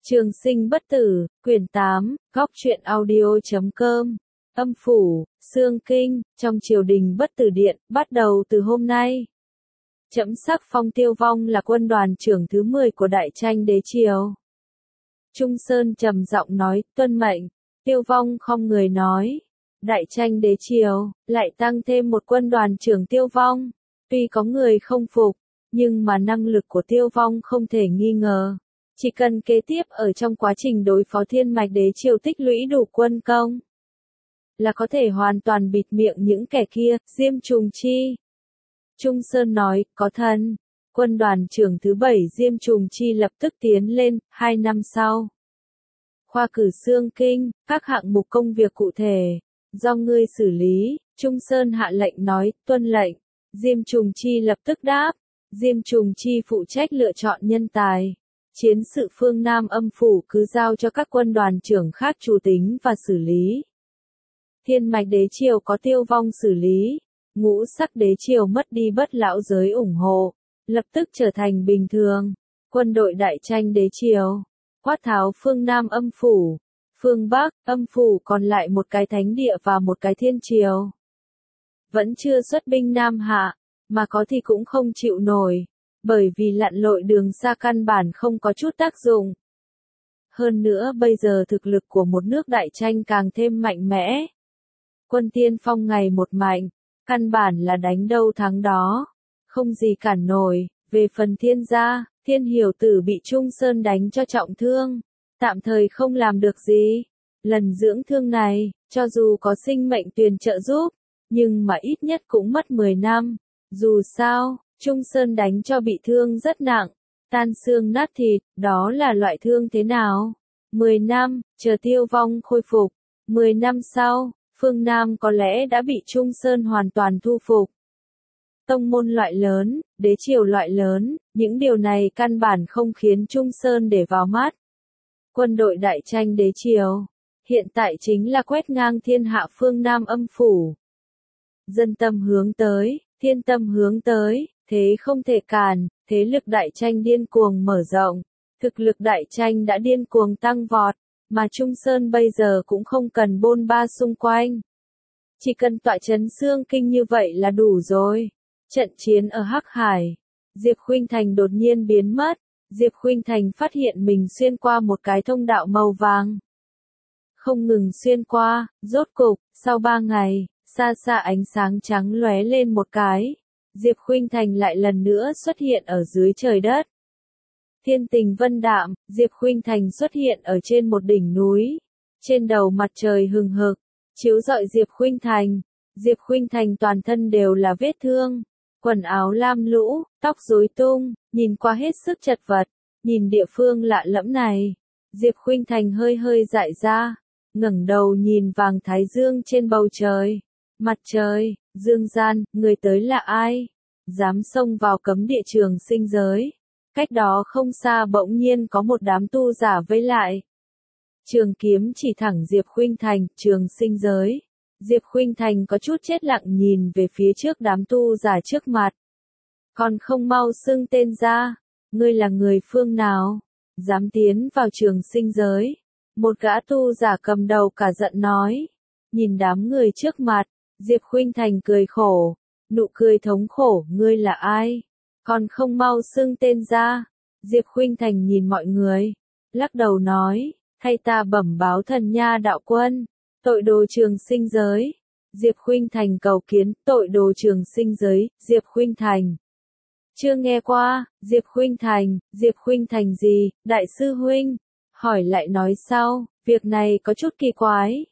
Trường sinh bất tử, quyển 8, góc truyện audio.com. Âm phủ, xương kinh, trong triều đình bất tử điện, bắt đầu từ hôm nay. Trẫm sắc phong Tiêu Vong là quân đoàn trưởng thứ 10 của Đại Tranh đế triều. Trung Sơn trầm giọng nói, tuân mệnh. Tiêu Vong không người nói. Đại Tranh đế triều, lại tăng thêm một quân đoàn trưởng Tiêu Vong. Tuy có người không phục, nhưng mà năng lực của Tiêu Vong không thể nghi ngờ. Chỉ cần kế tiếp ở trong quá trình đối phó Thiên Mạch đế triều tích lũy đủ quân công, là có thể hoàn toàn bịt miệng những kẻ kia. Diêm Trùng Chi. Trung Sơn nói, có thân. Quân đoàn trưởng thứ 7 Diêm Trùng Chi lập tức tiến lên. 2 năm sau, khoa cử xương kinh, các hạng mục công việc cụ thể, do ngươi xử lý. Trung Sơn hạ lệnh nói, tuân lệnh. Diêm Trùng Chi lập tức đáp. Diêm Trùng Chi phụ trách lựa chọn nhân tài. Chiến sự phương Nam âm phủ cứ giao cho các quân đoàn trưởng khác chủ tính và xử lý. Thiên Mạch đế triều có Tiêu Vong xử lý. Ngũ sắc đế triều mất đi bất lão giới ủng hộ, lập tức trở thành bình thường. Quân đội Đại Tranh đế triều quát tháo phương Nam âm phủ, phương Bắc âm phủ còn lại một cái thánh địa và một cái thiên triều. Vẫn chưa xuất binh Nam Hạ, mà có thì cũng không chịu nổi, bởi vì lặn lội đường xa căn bản không có chút tác dụng. Hơn nữa bây giờ thực lực của một nước Đại Tranh càng thêm mạnh mẽ. Quân tiên phong ngày một mạnh, căn bản là đánh đâu thắng đó, không gì cản nổi. Về phần Thiên gia, Thiên Hiểu Tử bị Trung Sơn đánh cho trọng thương, tạm thời không làm được gì. Lần dưỡng thương này, cho dù có sinh mệnh tuyền trợ giúp, nhưng mà ít nhất cũng mất 10 năm. Dù sao, Trung Sơn đánh cho bị thương rất nặng, tan xương nát thịt, đó là loại thương thế nào? 10 năm, chờ Tiêu Vong khôi phục. 10 năm sau, phương Nam có lẽ đã bị Trung Sơn hoàn toàn thu phục. Tông môn loại lớn, đế triều loại lớn, những điều này căn bản không khiến Trung Sơn để vào mắt. Quân đội Đại Tranh đế triều, hiện tại chính là quét ngang thiên hạ phương Nam âm phủ. Dân tâm hướng tới, thiên tâm hướng tới, thế không thể cản, thế lực Đại Tranh điên cuồng mở rộng, thực lực Đại Tranh đã điên cuồng tăng vọt, mà Trung Sơn bây giờ cũng không cần bôn ba xung quanh. Chỉ cần tọa trấn xương kinh như vậy là đủ rồi. Trận chiến ở Hắc Hải, Diệp Khuynh Thành đột nhiên biến mất. Diệp Khuynh Thành phát hiện mình xuyên qua một cái thông đạo màu vàng. Không ngừng xuyên qua, rốt cục, sau 3 ngày, xa xa ánh sáng trắng lóe lên một cái. Diệp Khuynh Thành lại lần nữa xuất hiện ở dưới trời đất. Thiên tình vân đạm, Diệp Khuynh Thành xuất hiện ở trên một đỉnh núi. Trên đầu mặt trời hừng hực, chiếu rọi Diệp Khuynh Thành. Diệp Khuynh Thành toàn thân đều là vết thương. Quần áo lam lũ, tóc rối tung, nhìn qua hết sức chật vật. Nhìn địa phương lạ lẫm này, Diệp Khuynh Thành hơi hơi dại ra, ngẩng đầu nhìn vàng thái dương trên bầu trời. Mặt trời, dương gian, người tới là ai? Dám xông vào cấm địa trường sinh giới. Cách đó không xa bỗng nhiên có một đám tu giả vây lại. Trường kiếm chỉ thẳng Diệp Khuynh Thành, trường sinh giới. Diệp Khuynh Thành có chút chết lặng nhìn về phía trước đám tu giả trước mặt. Còn không mau xưng tên ra, ngươi là người phương nào? Dám tiến vào trường sinh giới? Một gã tu giả cầm đầu cả giận nói. Nhìn đám người trước mặt, Diệp Khuynh Thành cười khổ, nụ cười thống khổ, ngươi là ai? Còn không mau xưng tên ra. Diệp Khuynh Thành nhìn mọi người, lắc đầu nói, thay ta bẩm báo Thần Nha đạo quân, tội đồ trường sinh giới. Diệp Khuynh Thành cầu kiến, tội đồ trường sinh giới. Diệp Khuynh Thành chưa nghe qua. Diệp Khuynh Thành gì? Đại sư huynh hỏi lại nói sau, việc này có chút kỳ quái.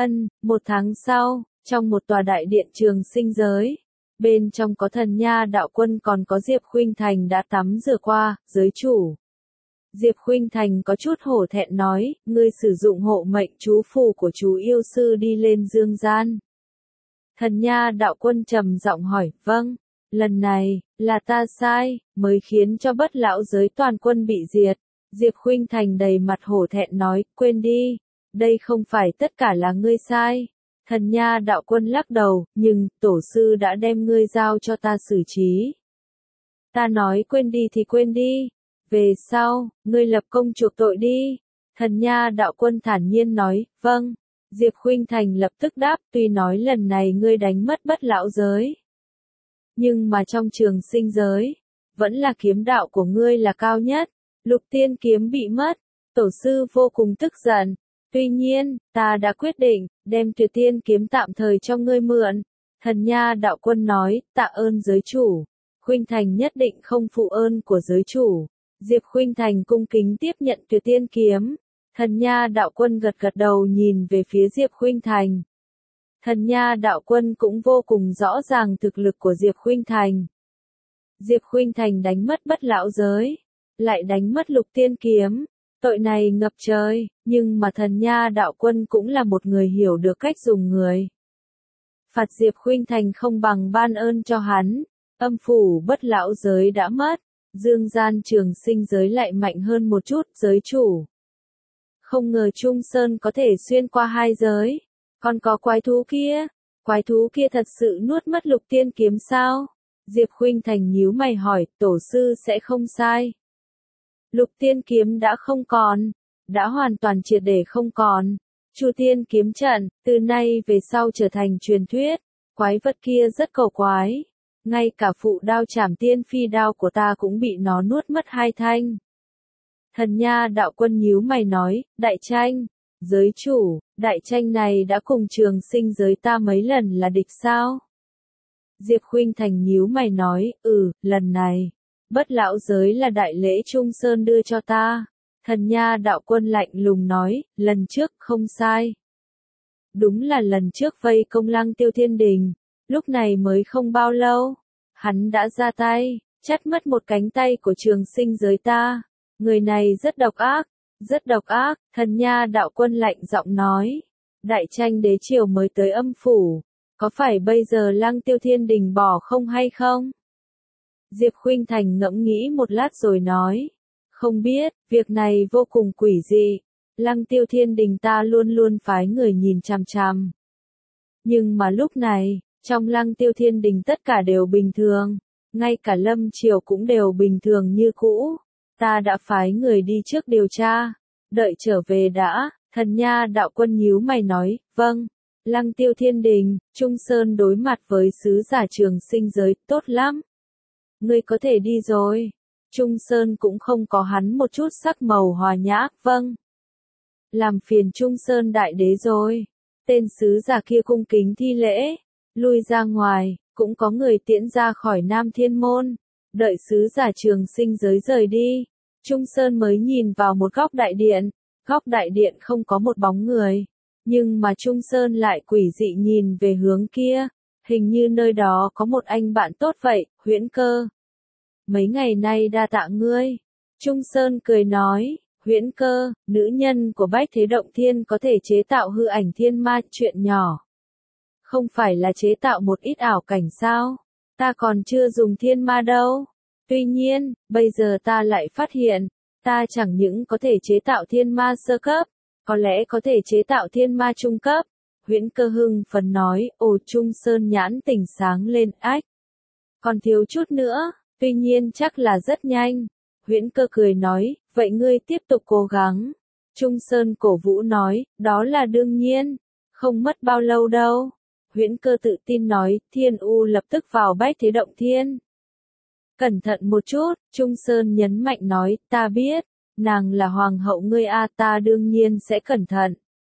1 tháng sau, trong một tòa đại điện trường sinh giới, bên trong có Thần Nha đạo quân còn có Diệp Khuynh Thành đã tắm rửa qua. Giới chủ. Diệp Khuynh Thành có chút hổ thẹn nói, ngươi sử dụng hộ mệnh chú phù của chú yêu sư đi lên dương gian. Thần Nha đạo quân trầm giọng hỏi, vâng, lần này, là ta sai, mới khiến cho bất lão giới toàn quân bị diệt. Diệp Khuynh Thành đầy mặt hổ thẹn nói, quên đi, đây không phải tất cả là ngươi sai. Thần Nha đạo quân lắc đầu, nhưng, tổ sư đã đem ngươi giao cho ta xử trí. Ta nói quên đi thì quên đi. Về sau, ngươi lập công chuộc tội đi. Thần Nha đạo quân thản nhiên nói, vâng. Diệp Khuynh Thành lập tức đáp, tuy nói lần này ngươi đánh mất bất lão giới. Nhưng mà trong trường sinh giới, vẫn là kiếm đạo của ngươi là cao nhất. Lục tiên kiếm bị mất, tổ sư vô cùng tức giận. Tuy nhiên, ta đã quyết định, đem Tuyệt Tiên kiếm tạm thời cho ngươi mượn. Thần Nha đạo quân nói, tạ ơn giới chủ. Khuynh Thành nhất định không phụ ơn của giới chủ. Diệp Khuynh Thành cung kính tiếp nhận Tuyệt Tiên kiếm. Thần Nha đạo quân gật gật đầu nhìn về phía Diệp Khuynh Thành. Thần Nha đạo quân cũng vô cùng rõ ràng thực lực của Diệp Khuynh Thành. Diệp Khuynh Thành đánh mất bất lão giới, lại đánh mất lục tiên kiếm. Tội này ngập trời, nhưng mà thần Nha đạo quân cũng là một người hiểu được cách dùng người. Phạt Diệp Khuynh Thành không bằng ban ơn cho hắn. Âm phủ bất lão giới đã mất, dương gian trường sinh giới lại mạnh hơn một chút, giới chủ. Không ngờ Trung Sơn có thể xuyên qua hai giới. Còn có quái thú kia thật sự nuốt mất lục tiên kiếm sao? Diệp Khuynh Thành nhíu mày hỏi, tổ sư sẽ không sai. Lục tiên kiếm đã không còn, đã hoàn toàn triệt để không còn. Chu tiên kiếm trận, từ nay về sau trở thành truyền thuyết. Quái vật kia rất cầu quái. Ngay cả phụ đao trảm tiên phi đao của ta cũng bị nó nuốt mất hai thanh. Thần Nha đạo quân nhíu mày nói, đại tranh, giới chủ, đại tranh này đã cùng trường sinh giới ta mấy lần là địch sao? Diệp Khuynh Thành nhíu mày nói, lần này, bất lão giới là đại lễ Trung Sơn đưa cho ta. Thần Nha đạo quân lạnh lùng nói, lần trước không sai. Đúng là lần trước vây công Lăng Tiêu Thiên Đình, lúc này mới không bao lâu, hắn đã ra tay, chặt mất một cánh tay của trường sinh giới ta. Người này rất độc ác, thần Nha đạo quân lạnh giọng nói. Đại tranh đế triều mới tới âm phủ, có phải bây giờ Lăng Tiêu Thiên Đình bỏ không hay không? Diệp Khuynh Thành ngẫm nghĩ một lát rồi nói. Không biết, việc này vô cùng quỷ dị. Lăng Tiêu Thiên Đình ta luôn luôn phái người nhìn chằm chằm. Nhưng mà lúc này, trong Lăng Tiêu Thiên Đình tất cả đều bình thường. Ngay cả Lâm Triều cũng đều bình thường như cũ. Ta đã phái người đi trước điều tra. Đợi trở về đã, thần Nha đạo quân nhíu mày nói, vâng. Lăng Tiêu Thiên Đình, Trung Sơn đối mặt với sứ giả trường sinh giới, tốt lắm. Ngươi có thể đi rồi. Trung Sơn cũng không có hắn một chút sắc màu hòa nhã, vâng. Làm phiền Trung Sơn đại đế rồi. Tên sứ giả kia cung kính thi lễ, lui ra ngoài, cũng có người tiễn ra khỏi Nam Thiên Môn. Đợi sứ giả trường sinh giới rời đi, Trung Sơn mới nhìn vào một góc đại điện. Góc đại điện không có một bóng người, nhưng mà Trung Sơn lại quỷ dị nhìn về hướng kia, hình như nơi đó có một anh bạn tốt vậy, Huyễn Cơ. Mấy ngày nay đa tạ ngươi. Trung Sơn cười nói, Huyễn Cơ, nữ nhân của Bách Thế Động Thiên có thể chế tạo hư ảnh thiên ma, chuyện nhỏ. Không phải là chế tạo một ít ảo cảnh sao? Ta còn chưa dùng thiên ma đâu. Tuy nhiên, bây giờ ta lại phát hiện, ta chẳng những có thể chế tạo thiên ma sơ cấp, có lẽ có thể chế tạo thiên ma trung cấp. Huyễn Cơ hưng phấn nói, ồ Trung Sơn nhãn tỉnh sáng lên, ách. Còn thiếu chút nữa, tuy nhiên chắc là rất nhanh. Huyễn Cơ cười nói, vậy ngươi tiếp tục cố gắng. Trung Sơn cổ vũ nói, đó là đương nhiên, không mất bao lâu đâu. Huyễn Cơ tự tin nói, Thiên U lập tức vào Bách Thế Động Thiên. Cẩn thận một chút, Trung Sơn nhấn mạnh nói, ta biết, nàng là hoàng hậu ngươi ta đương nhiên sẽ cẩn thận.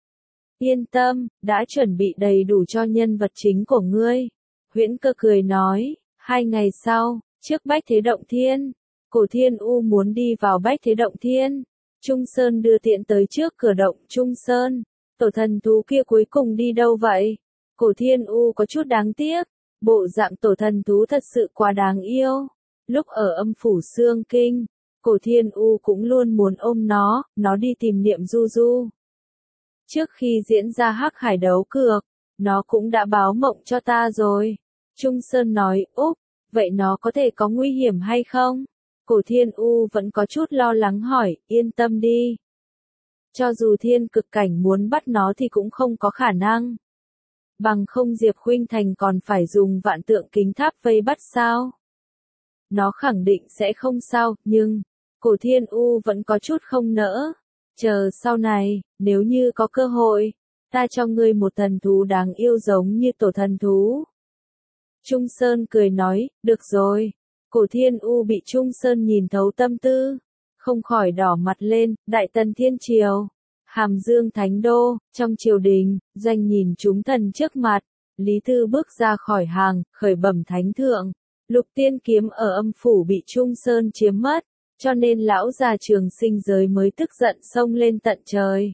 Yên tâm, đã chuẩn bị đầy đủ cho nhân vật chính của ngươi. Huyễn Cơ cười nói, 2 ngày sau, trước Bách Thế Động Thiên, Cổ Thiên U muốn đi vào Bách Thế Động Thiên. Trung Sơn đưa tiện tới trước cửa động. Trung Sơn, tổ thần thú kia cuối cùng đi đâu vậy? Cổ Thiên U có chút đáng tiếc, bộ dạng tổ thần thú thật sự quá đáng yêu. Lúc ở âm phủ Xương Kinh, Cổ Thiên U cũng luôn muốn ôm nó đi tìm Niệm Du Du. Trước khi diễn ra Hắc Hải đấu cược, nó cũng đã báo mộng cho ta rồi. Trung Sơn nói, Úc, vậy nó có thể có nguy hiểm hay không? Cổ Thiên U vẫn có chút lo lắng hỏi, yên tâm đi. Cho dù thiên cực cảnh muốn bắt nó thì cũng không có khả năng. Bằng không Diệp Khuynh Thành còn phải dùng vạn tượng kính tháp vây bắt sao? Nó khẳng định sẽ không sao, nhưng, Cổ Thiên U vẫn có chút không nỡ. Chờ sau này, nếu như có cơ hội, ta cho ngươi một thần thú đáng yêu giống như tổ thần thú. Trung Sơn cười nói, được rồi. Cổ Thiên U bị Trung Sơn nhìn thấu tâm tư, không khỏi đỏ mặt lên. Đại Tần Thiên Triều, Hàm Dương Thánh Đô, trong triều đình, Doanh nhìn chúng thần trước mặt. Lý Thư bước ra khỏi hàng, khởi bẩm thánh thượng. Lục tiên kiếm ở âm phủ bị Trung Sơn chiếm mất, cho nên lão già Trường Sinh giới mới tức giận xông lên tận trời.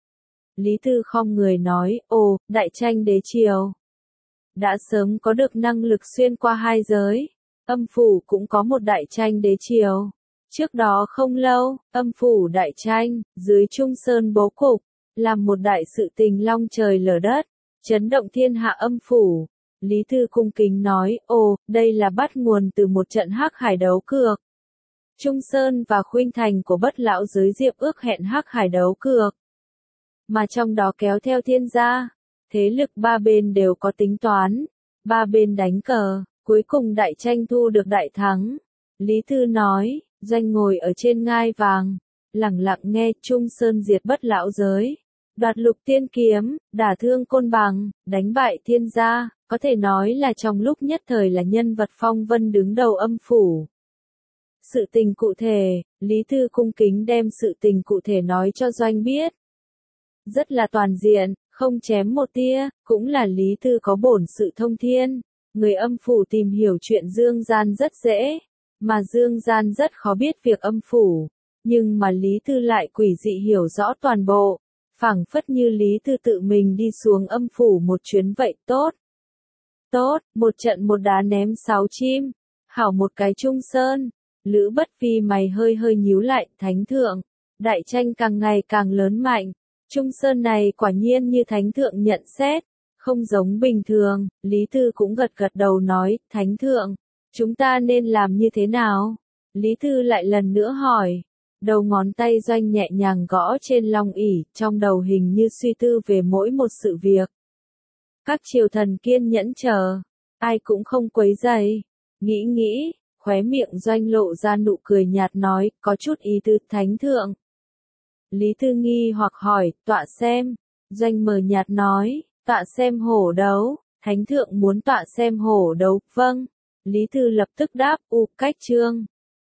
Lý Thư khom người nói, ồ, đại tranh đế triều đã sớm có được năng lực xuyên qua hai giới. Âm phủ cũng có một đại tranh đế triều. Trước đó không lâu, âm phủ đại tranh, dưới Trung Sơn bố cục, làm một đại sự tình long trời lở đất, chấn động thiên hạ âm phủ. Lý Thư cung kính nói, ồ, đây là bắt nguồn từ một trận hắc hải đấu cược. Trung Sơn và khuynh thành của Bất lão giới Diệp ước hẹn hắc hải đấu cược, mà trong đó kéo theo thiên gia. Thế lực ba bên đều có tính toán, ba bên đánh cờ, cuối cùng đại tranh thu được đại thắng. Lý Thư nói, Doanh ngồi ở trên ngai vàng, lẳng lặng nghe. Trung Sơn diệt Bất lão giới, đoạt lục tiên kiếm, đả thương côn bằng, đánh bại thiên gia, có thể nói là trong lúc nhất thời là nhân vật phong vân đứng đầu âm phủ. Sự tình cụ thể, Lý Thư cung kính đem sự tình cụ thể nói cho Doanh biết. Rất là toàn diện, không chém một tia, cũng là Lý Thư có bổn sự thông thiên. Người âm phủ tìm hiểu chuyện dương gian rất dễ, mà dương gian rất khó biết việc âm phủ. Nhưng mà Lý Thư lại quỷ dị hiểu rõ toàn bộ, phảng phất như Lý Thư tự mình đi xuống âm phủ một chuyến vậy. Tốt, tốt, một trận một đá ném 6 chim, hảo một cái Trung Sơn. Lữ Bất Phi mày hơi hơi nhíu lại, thánh thượng, đại tranh càng ngày càng lớn mạnh. Trung Sơn này quả nhiên như thánh thượng nhận xét, không giống bình thường. Lý Thư cũng gật gật đầu nói, thánh thượng, chúng ta nên làm như thế nào? Lý Thư lại lần nữa hỏi. Đầu ngón tay Doanh nhẹ nhàng gõ trên long ỷ, trong đầu hình như suy tư về mỗi một sự việc. Các triều thần kiên nhẫn chờ, ai cũng không quấy rầy. Nghĩ, khóe miệng Doanh lộ ra nụ cười nhạt nói, có chút ý tứ, thánh thượng. Lý Thư nghi hoặc hỏi, tọa xem. Doanh mờ nhạt nói, tọa xem hổ đấu. Thánh thượng muốn tọa xem hổ đấu, vâng. Lý Thư lập tức đáp, cách chương.